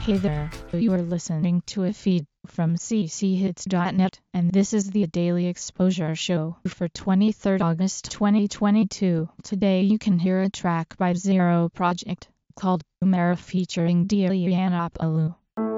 Hey there, you are listening to a feed from cchits.net, and this is the Daily Exposure Show for 23rd August 2022. Today you can hear a track by Zero Project called Mera featuring Dianapalu.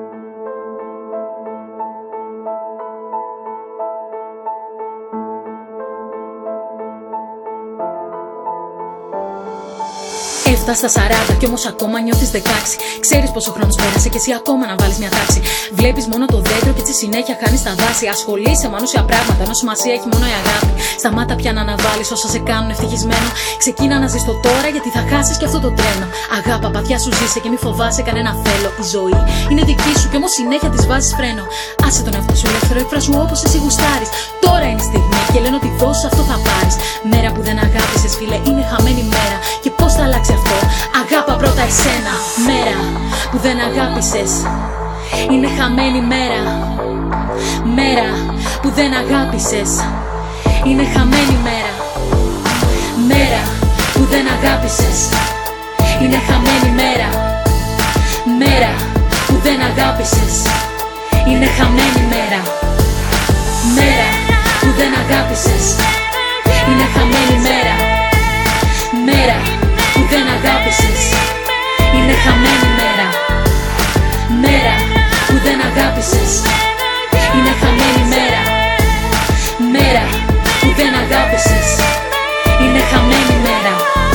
Έφτασα στα 40 κι όμως ακόμα νιώθεις 16. Ξέρεις πόσο χρόνος πέρασε και εσύ ακόμα να βάλεις μια τάξη. Βλέπεις μόνο το δέντρο και έτσι συνέχεια χάνεις τα δάση. Ασχολείσαι με ανούσια πράγματα ενώ σημασία έχει μόνο η αγάπη. Σταμάτα πια να αναβάλεις όσα σε κάνουν ευτυχισμένο. Ξεκίνα να ζεις το τώρα γιατί θα χάσεις και αυτό το τρένο. Αγάπα, παθιά σου ζήσε και μη φοβάσαι κανένα θέλω. Η ζωή είναι δική σου κι όμως συνέχεια της βάζεις φρένο. Άσε τον εαυτό σου ελεύθερο, εκφράσου όπως εσύ γουστάρεις. Τώρα είναι η στιγμή και λένε ότι δώσεις αυτό θα πάρεις. Μέρα που δεν αγάπησες, φίλε, είναι χαμένη μέρα. Και πώς θα αλλάξει αυτό? Αγάπα πρώτα εσένα. Μέρα που δεν αγάπησες, είναι χαμένη μέρα. Μέρα που δεν αγάπησες, είναι χαμένη μέρα. Μέρα που δεν αγάπησες, είναι χαμένη μέρα. Μέρα που δεν αγάπησες, είναι χαμένη μέρα. Μέρα που δεν αγάπησες, είναι χαμένη μέρα. Μέρα που δεν αγάπησες, είναι χαμένη μέρα. Μέρα που δεν αγάπησες, είναι χαμένη μέρα. Μέρα που δεν αγάπησες, είναι χαμένη μέρα.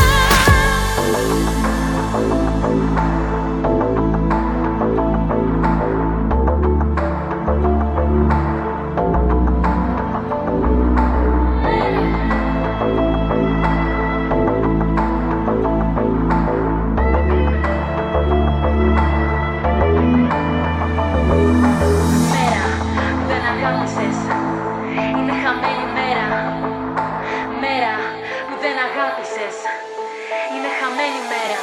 Είναι χαμένη μέρα. Μέρα που δεν αγάπησες, είναι χαμένη μέρα.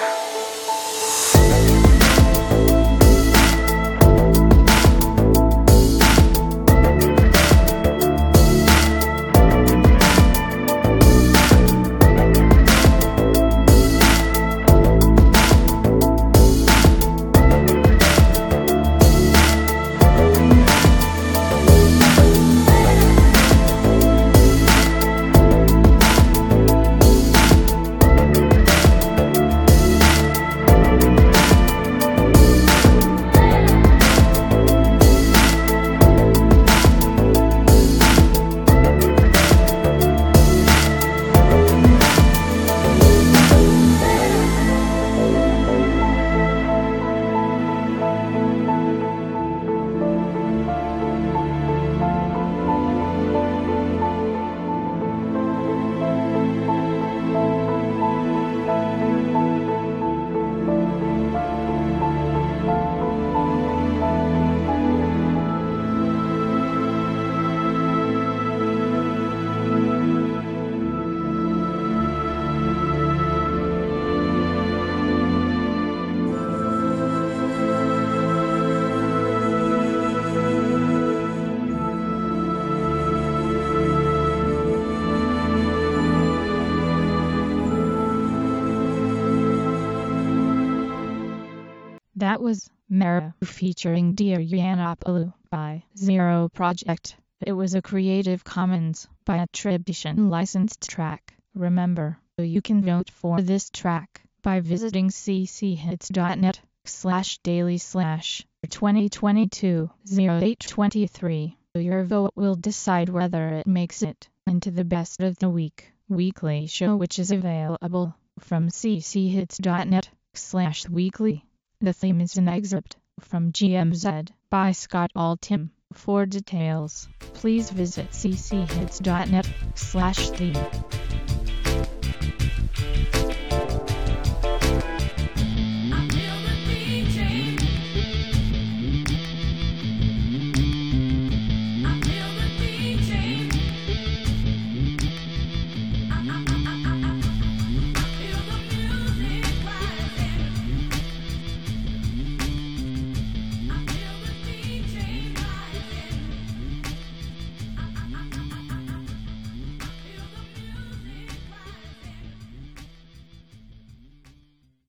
That was Mera featuring Dianapalu by Zero Project. It was a Creative Commons by attribution licensed track. Remember, you can vote for this track by visiting cchits.net/daily/2022-0823. Your vote will decide whether it makes it into the best of the week weekly show, which is available from cchits.net/weekly. The theme is an excerpt from GMZ by Scott Altham. For details, please visit cchits.net/theme.